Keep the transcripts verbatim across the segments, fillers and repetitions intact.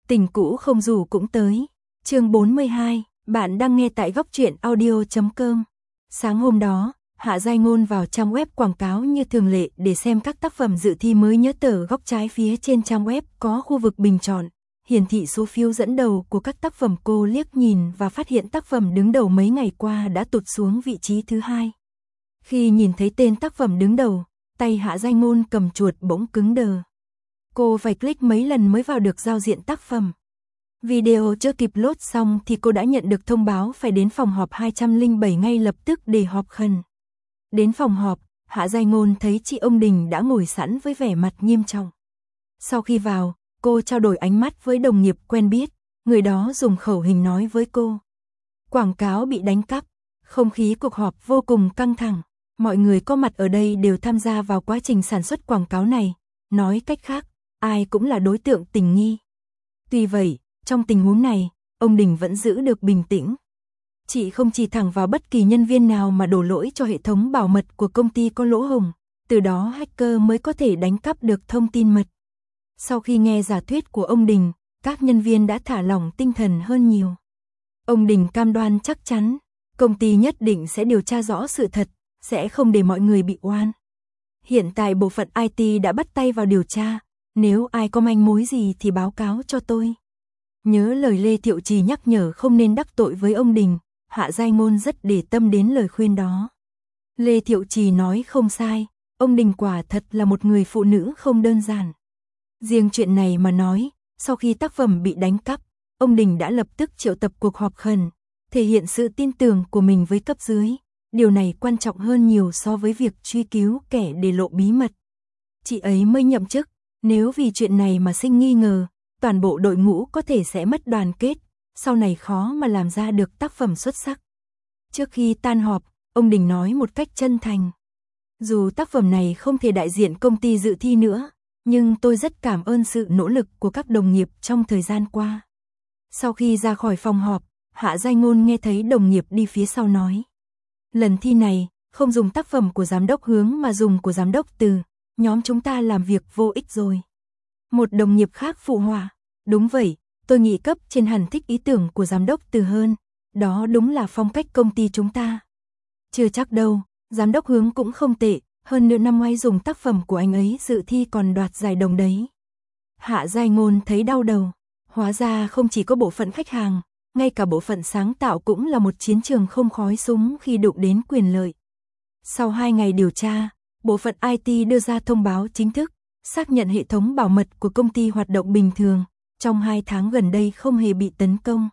Tình cũ không dù cũng tới. Chương bốn mươi hai, bạn đang nghe tại góc truyện audio chấm com. Sáng hôm đó, Hạ Giai Ngôn vào trang web quảng cáo như thường lệ để xem các tác phẩm dự thi mới, nhớ tờ góc trái phía trên trang web có khu vực bình chọn, hiển thị số phiếu dẫn đầu của các tác phẩm. Cô liếc nhìn và phát hiện tác phẩm đứng đầu mấy ngày qua đã tụt xuống vị trí thứ hai. Khi nhìn thấy tên tác phẩm đứng đầu, tay Hạ Giai Ngôn cầm chuột bỗng cứng đờ. Cô phải click mấy lần mới vào được giao diện tác phẩm. Video chưa kịp load xong thì cô đã nhận được thông báo phải đến phòng họp hai không bảy ngay lập tức để họp khẩn. Đến phòng họp, Hạ Giai Ngôn thấy chị Ông Đình đã ngồi sẵn với vẻ mặt nghiêm trọng. Sau khi vào, cô trao đổi ánh mắt với đồng nghiệp quen biết, người đó dùng khẩu hình nói với cô. Quảng cáo bị đánh cắp, không khí cuộc họp vô cùng căng thẳng, mọi người có mặt ở đây đều tham gia vào quá trình sản xuất quảng cáo này, nói cách khác, ai cũng là đối tượng tình nghi. Tuy vậy, trong tình huống này, ông Đình vẫn giữ được bình tĩnh. Chị không chỉ thẳng vào bất kỳ nhân viên nào mà đổ lỗi cho hệ thống bảo mật của công ty có lỗ hổng, từ đó hacker mới có thể đánh cắp được thông tin mật. Sau khi nghe giả thuyết của ông Đình, các nhân viên đã thả lỏng tinh thần hơn nhiều. Ông Đình cam đoan chắc chắn, công ty nhất định sẽ điều tra rõ sự thật, sẽ không để mọi người bị oan. Hiện tại bộ phận i tê đã bắt tay vào điều tra, nếu ai có manh mối gì thì báo cáo cho tôi. Nhớ lời Lê Thiệu Trì nhắc nhở không nên đắc tội với ông Đình, Hạ Giai Ngôn rất để tâm đến lời khuyên đó. Lê Thiệu Trì nói không sai, ông Đình quả thật là một người phụ nữ không đơn giản. Riêng chuyện này mà nói, sau khi tác phẩm bị đánh cắp, ông Đình đã lập tức triệu tập cuộc họp khẩn, thể hiện sự tin tưởng của mình với cấp dưới. Điều này quan trọng hơn nhiều so với việc truy cứu kẻ để lộ bí mật. Chị ấy mới nhậm chức, nếu vì chuyện này mà sinh nghi ngờ, toàn bộ đội ngũ có thể sẽ mất đoàn kết, sau này khó mà làm ra được tác phẩm xuất sắc. Trước khi tan họp, ông Đình nói một cách chân thành. Dù tác phẩm này không thể đại diện công ty dự thi nữa, nhưng tôi rất cảm ơn sự nỗ lực của các đồng nghiệp trong thời gian qua. Sau khi ra khỏi phòng họp, Hạ Giai Ngôn nghe thấy đồng nghiệp đi phía sau nói. Lần thi này, không dùng tác phẩm của giám đốc Hướng mà dùng của giám đốc Từ, nhóm chúng ta làm việc vô ích rồi. Một đồng nghiệp khác phụ họa, đúng vậy, tôi nghĩ cấp trên hẳn thích ý tưởng của giám đốc Từ hơn, đó đúng là phong cách công ty chúng ta. Chưa chắc đâu, giám đốc Hướng cũng không tệ, hơn nữa năm ngoái dùng tác phẩm của anh ấy dự thi còn đoạt giải đồng đấy. Hạ Giai Ngôn thấy đau đầu, hóa ra không chỉ có bộ phận khách hàng, ngay cả bộ phận sáng tạo cũng là một chiến trường không khói súng khi đụng đến quyền lợi. Sau hai ngày điều tra, bộ phận i tê đưa ra thông báo chính thức, xác nhận hệ thống bảo mật của công ty hoạt động bình thường, trong hai tháng gần đây không hề bị tấn công.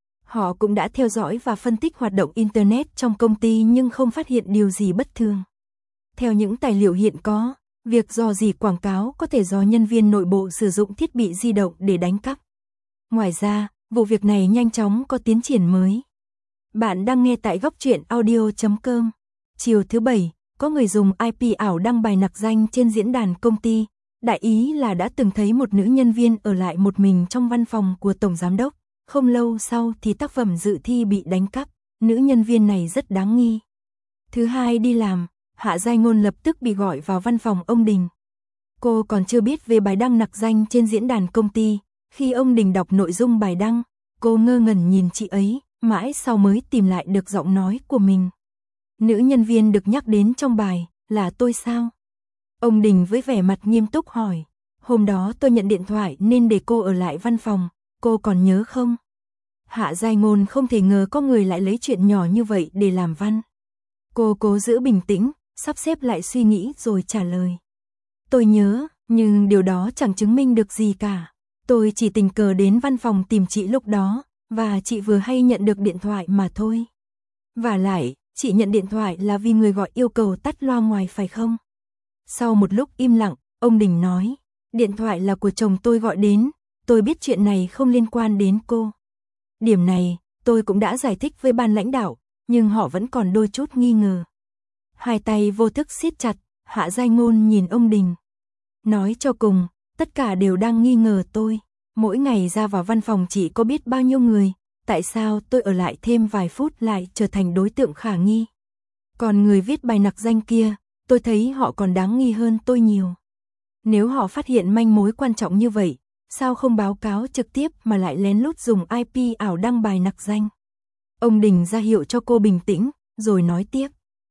Họ cũng đã theo dõi và phân tích hoạt động Internet trong công ty nhưng không phát hiện điều gì bất thường. Theo những tài liệu hiện có, việc dò dỉ quảng cáo có thể do nhân viên nội bộ sử dụng thiết bị di động để đánh cắp. Ngoài ra, vụ việc này nhanh chóng có tiến triển mới. Bạn đang nghe tại góc truyện audio chấm com. Chiều thứ Bảy, có người dùng i pê ảo đăng bài nặc danh trên diễn đàn công ty. Đại ý là đã từng thấy một nữ nhân viên ở lại một mình trong văn phòng của tổng giám đốc. Không lâu sau thì tác phẩm dự thi bị đánh cắp. Nữ nhân viên này rất đáng nghi. Thứ Hai đi làm, Hạ Giai Ngôn lập tức bị gọi vào văn phòng ông Đình. Cô còn chưa biết về bài đăng nặc danh trên diễn đàn công ty. Khi ông Đình đọc nội dung bài đăng, cô ngơ ngẩn nhìn chị ấy, mãi sau mới tìm lại được giọng nói của mình. Nữ nhân viên được nhắc đến trong bài, là tôi sao? Ông Đình với vẻ mặt nghiêm túc hỏi, hôm đó tôi nhận điện thoại nên để cô ở lại văn phòng, cô còn nhớ không? Hạ Giai Ngôn không thể ngờ có người lại lấy chuyện nhỏ như vậy để làm văn. Cô cố giữ bình tĩnh, sắp xếp lại suy nghĩ rồi trả lời. Tôi nhớ, nhưng điều đó chẳng chứng minh được gì cả. Tôi chỉ tình cờ đến văn phòng tìm chị lúc đó, và chị vừa hay nhận được điện thoại mà thôi. Vả lại, chị nhận điện thoại là vì người gọi yêu cầu tắt loa ngoài phải không? Sau một lúc im lặng, ông Đình nói, điện thoại là của chồng tôi gọi đến, tôi biết chuyện này không liên quan đến cô. Điểm này, tôi cũng đã giải thích với ban lãnh đạo, nhưng họ vẫn còn đôi chút nghi ngờ. Hai tay vô thức siết chặt, Hạ Giai Ngôn nhìn ông Đình. Nói cho cùng, tất cả đều đang nghi ngờ tôi. Mỗi ngày ra vào văn phòng chỉ có biết bao nhiêu người, tại sao tôi ở lại thêm vài phút lại trở thành đối tượng khả nghi. Còn người viết bài nặc danh kia, tôi thấy họ còn đáng nghi hơn tôi nhiều. Nếu họ phát hiện manh mối quan trọng như vậy, Sao không báo cáo trực tiếp mà lại lén lút dùng i pê ảo đăng bài nặc danh? Ông Đình ra hiệu cho cô bình tĩnh, rồi nói tiếp.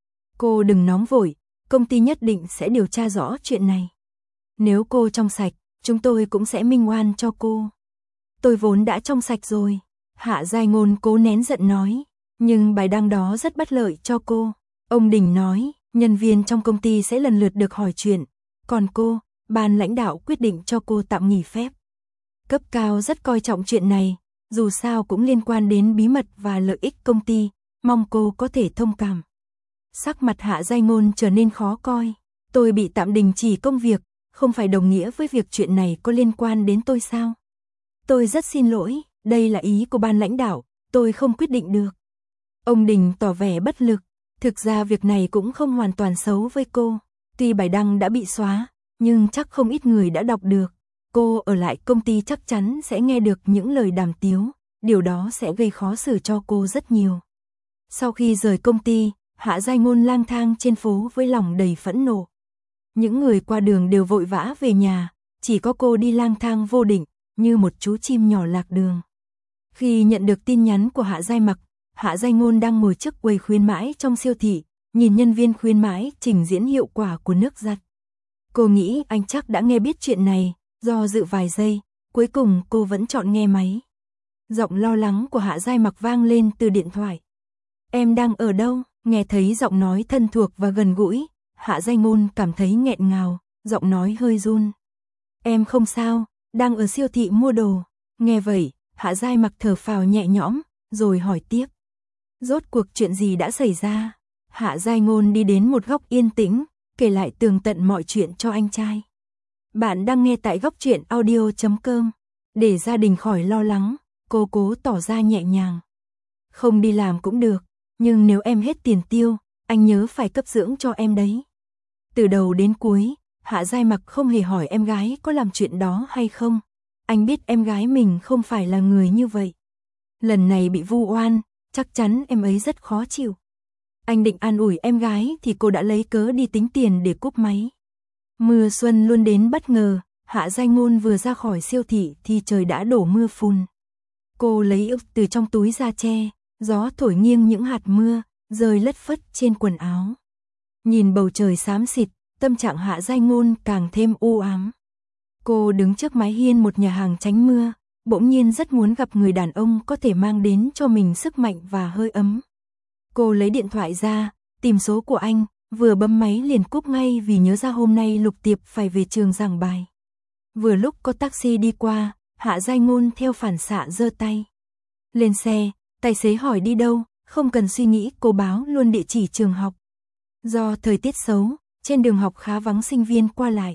Cô đừng nóng vội, công ty nhất định sẽ điều tra rõ chuyện này. Nếu cô trong sạch, chúng tôi cũng sẽ minh oan cho cô. Tôi vốn đã trong sạch rồi. Hạ Giai Ngôn cố nén giận nói. Nhưng bài đăng đó rất bất lợi cho cô. Ông Đình nói, nhân viên trong công ty sẽ lần lượt được hỏi chuyện. Còn cô, ban lãnh đạo quyết định cho cô tạm nghỉ phép. Cấp cao rất coi trọng chuyện này, dù sao cũng liên quan đến bí mật và lợi ích công ty, mong cô có thể thông cảm. Sắc mặt Hạ Giai Ngôn trở nên khó coi. Tôi bị tạm đình chỉ công việc, không phải đồng nghĩa với việc chuyện này có liên quan đến tôi sao? Tôi rất xin lỗi, đây là ý của ban lãnh đạo, tôi không quyết định được. Ông Đình tỏ vẻ bất lực, thực ra việc này cũng không hoàn toàn xấu với cô. Tuy bài đăng đã bị xóa, nhưng chắc không ít người đã đọc được. Cô ở lại công ty chắc chắn sẽ nghe được những lời đàm tiếu, điều đó sẽ gây khó xử cho cô rất nhiều. Sau khi rời công ty, Hạ Giai Ngôn lang thang trên phố với lòng đầy phẫn nộ. Những người qua đường đều vội vã về nhà, chỉ có cô đi lang thang vô định, như một chú chim nhỏ lạc đường. Khi nhận được tin nhắn của Hạ Giai Mặc, Hạ Giai Ngôn đang ngồi trước quầy khuyến mãi trong siêu thị, nhìn nhân viên khuyến mãi trình diễn hiệu quả của nước giặt. Cô nghĩ anh chắc đã nghe biết chuyện này, do dự vài giây, cuối cùng cô vẫn chọn nghe máy. Giọng lo lắng của Hạ Giai Mặc vang lên từ điện thoại. Em đang ở đâu? Nghe thấy giọng nói thân thuộc và gần gũi, Hạ Giai Ngôn cảm thấy nghẹn ngào, giọng nói hơi run. Em không sao, đang ở siêu thị mua đồ. Nghe vậy, Hạ Giai Mặc thở phào nhẹ nhõm, rồi hỏi tiếp. Rốt cuộc chuyện gì đã xảy ra? Hạ Giai Ngôn đi đến một góc yên tĩnh, kể lại tường tận mọi chuyện cho anh trai. Bạn đang nghe tại góc truyện audio chấm com. Để gia đình khỏi lo lắng, cô cố tỏ ra nhẹ nhàng. Không đi làm cũng được, nhưng nếu em hết tiền tiêu, anh nhớ phải cấp dưỡng cho em đấy. Từ đầu đến cuối, Hạ Giai Mặc không hề hỏi em gái có làm chuyện đó hay không. Anh biết em gái mình không phải là người như vậy. Lần này bị vu oan, chắc chắn em ấy rất khó chịu. Anh định an ủi em gái thì cô đã lấy cớ đi tính tiền để cúp máy. Mưa xuân luôn đến bất ngờ, Hạ Giai Ngôn vừa ra khỏi siêu thị thì trời đã đổ mưa phùn. Cô lấy ức từ trong túi ra che, gió thổi nghiêng những hạt mưa, rơi lất phất trên quần áo. Nhìn bầu trời xám xịt, tâm trạng Hạ Giai Ngôn càng thêm u ám. Cô đứng trước mái hiên một nhà hàng tránh mưa, bỗng nhiên rất muốn gặp người đàn ông có thể mang đến cho mình sức mạnh và hơi ấm. Cô lấy điện thoại ra, tìm số của anh, vừa bấm máy liền cúp ngay vì nhớ ra hôm nay Lục Tiệp phải về trường giảng bài. Vừa lúc có taxi đi qua, Hạ Giai Ngôn theo phản xạ giơ tay. Lên xe, tài xế hỏi đi đâu, không cần suy nghĩ cô báo luôn địa chỉ trường học. Do thời tiết xấu, trên đường học khá vắng sinh viên qua lại.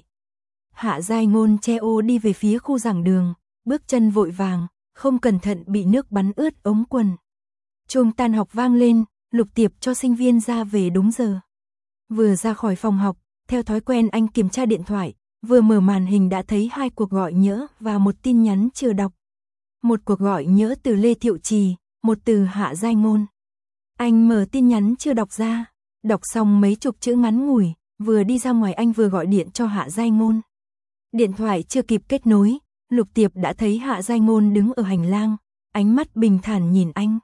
Hạ Giai Ngôn che ô đi về phía khu giảng đường, bước chân vội vàng, không cẩn thận bị nước bắn ướt ống quần. Chuông tan học vang lên, Lục Tiệp cho sinh viên ra về đúng giờ. Vừa ra khỏi phòng học, theo thói quen anh kiểm tra điện thoại, vừa mở màn hình đã thấy hai cuộc gọi nhỡ và một tin nhắn chưa đọc. Một cuộc gọi nhỡ từ Lê Thiệu Trì, một từ Hạ Giai Ngôn. Anh mở tin nhắn chưa đọc ra, đọc xong mấy chục chữ ngắn ngủi, vừa đi ra ngoài anh vừa gọi điện cho Hạ Giai Ngôn. Điện thoại chưa kịp kết nối, Lục Tiệp đã thấy Hạ Giai Ngôn đứng ở hành lang, ánh mắt bình thản nhìn anh.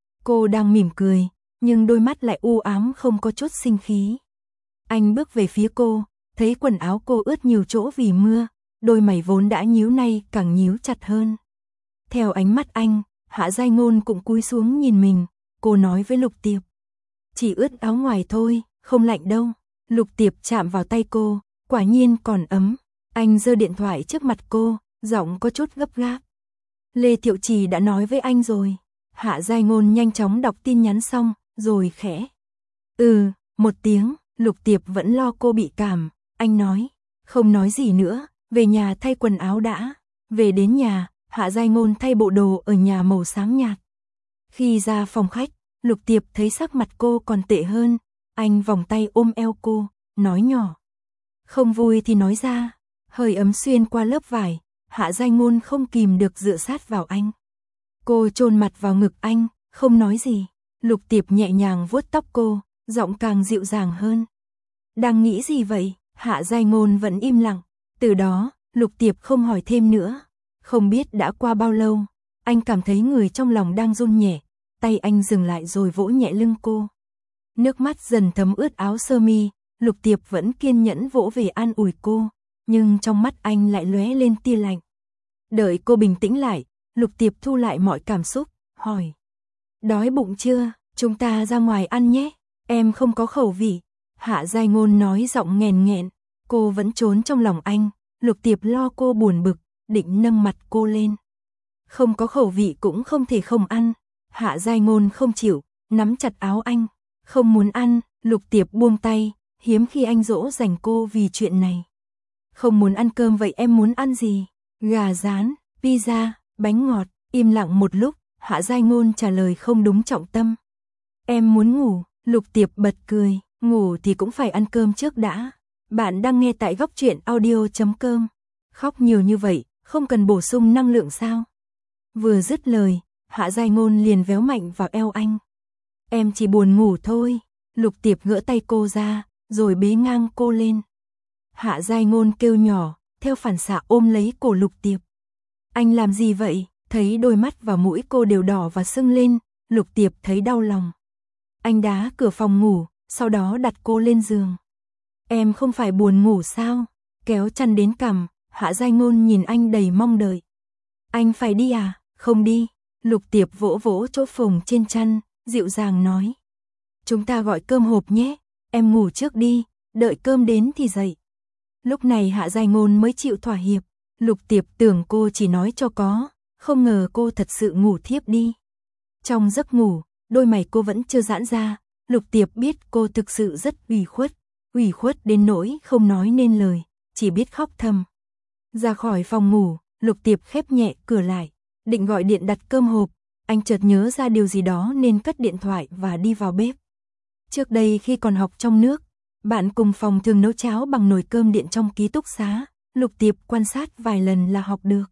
Cô đang mỉm cười, nhưng đôi mắt lại u ám không có chút sinh khí. Anh bước về phía cô, thấy quần áo cô ướt nhiều chỗ vì mưa, đôi mày vốn đã nhíu nay càng nhíu chặt hơn. Theo ánh mắt anh, Hạ Giai Ngôn cũng cúi xuống nhìn mình, cô nói với Lục Tiệp. Chỉ ướt áo ngoài thôi, không lạnh đâu. Lục Tiệp chạm vào tay cô, quả nhiên còn ấm. Anh giơ điện thoại trước mặt cô, giọng có chút gấp gáp. Lê Thiệu Trì đã nói với anh rồi. Hạ Giai Ngôn nhanh chóng đọc tin nhắn xong, rồi khẽ. Ừ, một tiếng, Lục Tiệp vẫn lo cô bị cảm. Anh nói, không nói gì nữa, về nhà thay quần áo đã. Về đến nhà, Hạ Giai Ngôn thay bộ đồ ở nhà màu sáng nhạt. Khi ra phòng khách, Lục Tiệp thấy sắc mặt cô còn tệ hơn. Anh vòng tay ôm eo cô, nói nhỏ. Không vui thì nói ra. Hơi ấm xuyên qua lớp vải, Hạ Giai Ngôn không kìm được dựa sát vào anh. Cô chôn mặt vào ngực anh, không nói gì. Lục Tiệp nhẹ nhàng vuốt tóc cô, giọng càng dịu dàng hơn. Đang nghĩ gì vậy? Hạ Giai Ngôn vẫn im lặng. Từ đó, Lục Tiệp không hỏi thêm nữa. Không biết đã qua bao lâu, anh cảm thấy người trong lòng đang run nhẹ, tay anh dừng lại rồi vỗ nhẹ lưng cô. Nước mắt dần thấm ướt áo sơ mi, Lục Tiệp vẫn kiên nhẫn vỗ về an ủi cô, nhưng trong mắt anh lại lóe lên tia lạnh. Đợi cô bình tĩnh lại, Lục Tiệp thu lại mọi cảm xúc, hỏi. Đói bụng chưa, chúng ta ra ngoài ăn nhé, em không có khẩu vị. Hạ Giai Ngôn nói giọng nghèn nghẹn, cô vẫn trốn trong lòng anh, Lục Tiệp lo cô buồn bực, định nâng mặt cô lên. Không có khẩu vị cũng không thể không ăn. Hạ Giai Ngôn không chịu, nắm chặt áo anh, không muốn ăn. Lục Tiệp buông tay, hiếm khi anh dỗ dành cô vì chuyện này. Không muốn ăn cơm vậy em muốn ăn gì? Gà rán, pizza, bánh ngọt. Im lặng một lúc, Hạ Giai Ngôn trả lời không đúng trọng tâm. Em muốn ngủ. Lục Tiệp bật cười, ngủ thì cũng phải ăn cơm trước đã. Bạn đang nghe tại góc truyện audio chấm com. Khóc nhiều như vậy, không cần bổ sung năng lượng sao? Vừa dứt lời, Hạ Giai Ngôn liền véo mạnh vào eo anh. Em chỉ buồn ngủ thôi. Lục Tiệp gỡ tay cô ra, rồi bế ngang cô lên. Hạ Giai Ngôn kêu nhỏ, theo phản xạ ôm lấy cổ Lục Tiệp. Anh làm gì vậy? Thấy đôi mắt và mũi cô đều đỏ và sưng lên, Lục Tiệp thấy đau lòng. Anh đá cửa phòng ngủ, sau đó đặt cô lên giường. Em không phải buồn ngủ sao? Kéo chăn đến cằm, Hạ Giai Ngôn nhìn anh đầy mong đợi. Anh phải đi à? Không đi. Lục Tiệp vỗ vỗ chỗ phồng trên chăn, dịu dàng nói. Chúng ta gọi cơm hộp nhé, em ngủ trước đi, đợi cơm đến thì dậy. Lúc này Hạ Giai Ngôn mới chịu thỏa hiệp. Lục Tiệp tưởng cô chỉ nói cho có, không ngờ cô thật sự ngủ thiếp đi. Trong giấc ngủ, đôi mày cô vẫn chưa giãn ra, Lục Tiệp biết cô thực sự rất ủy khuất, ủy khuất đến nỗi không nói nên lời, chỉ biết khóc thầm. Ra khỏi phòng ngủ, Lục Tiệp khép nhẹ cửa lại, định gọi điện đặt cơm hộp, anh chợt nhớ ra điều gì đó nên cất điện thoại và đi vào bếp. Trước đây khi còn học trong nước, bạn cùng phòng thường nấu cháo bằng nồi cơm điện trong ký túc xá, Lục Tiệp quan sát vài lần là học được.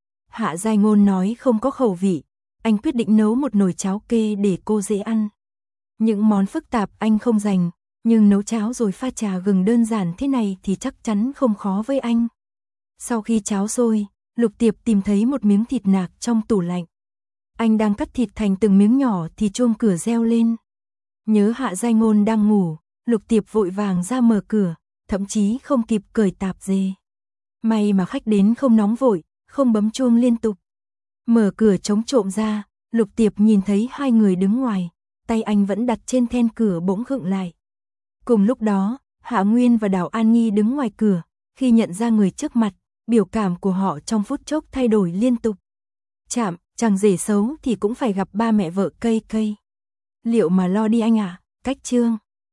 Hạ Giai Ngôn nói không có khẩu vị, anh quyết định nấu một nồi cháo kê để cô dễ ăn. Những món phức tạp anh không rành, nhưng nấu cháo rồi pha trà gừng đơn giản thế này thì chắc chắn không khó với anh. Sau khi cháo sôi, Lục Tiệp tìm thấy một miếng thịt nạc trong tủ lạnh. Anh đang cắt thịt thành từng miếng nhỏ thì chuông cửa reo lên. Nhớ Hạ Giai Ngôn đang ngủ, Lục Tiệp vội vàng ra mở cửa, thậm chí không kịp cởi tạp dề. May mà khách đến không nóng vội, không bấm chuông liên tục. Mở cửa chống trộm ra, Lục Tiệp nhìn thấy hai người đứng ngoài, tay anh vẫn đặt trên then cửa bỗng khựng lại. Cùng lúc đó, Hạ Nguyên và Đào An Nhi đứng ngoài cửa, khi nhận ra người trước mặt, biểu cảm của họ trong phút chốc thay đổi liên tục. Chạm, chẳng rể xấu thì cũng phải gặp ba mẹ vợ cây cây. Liệu mà lo đi anh ạ, à? Cách chương.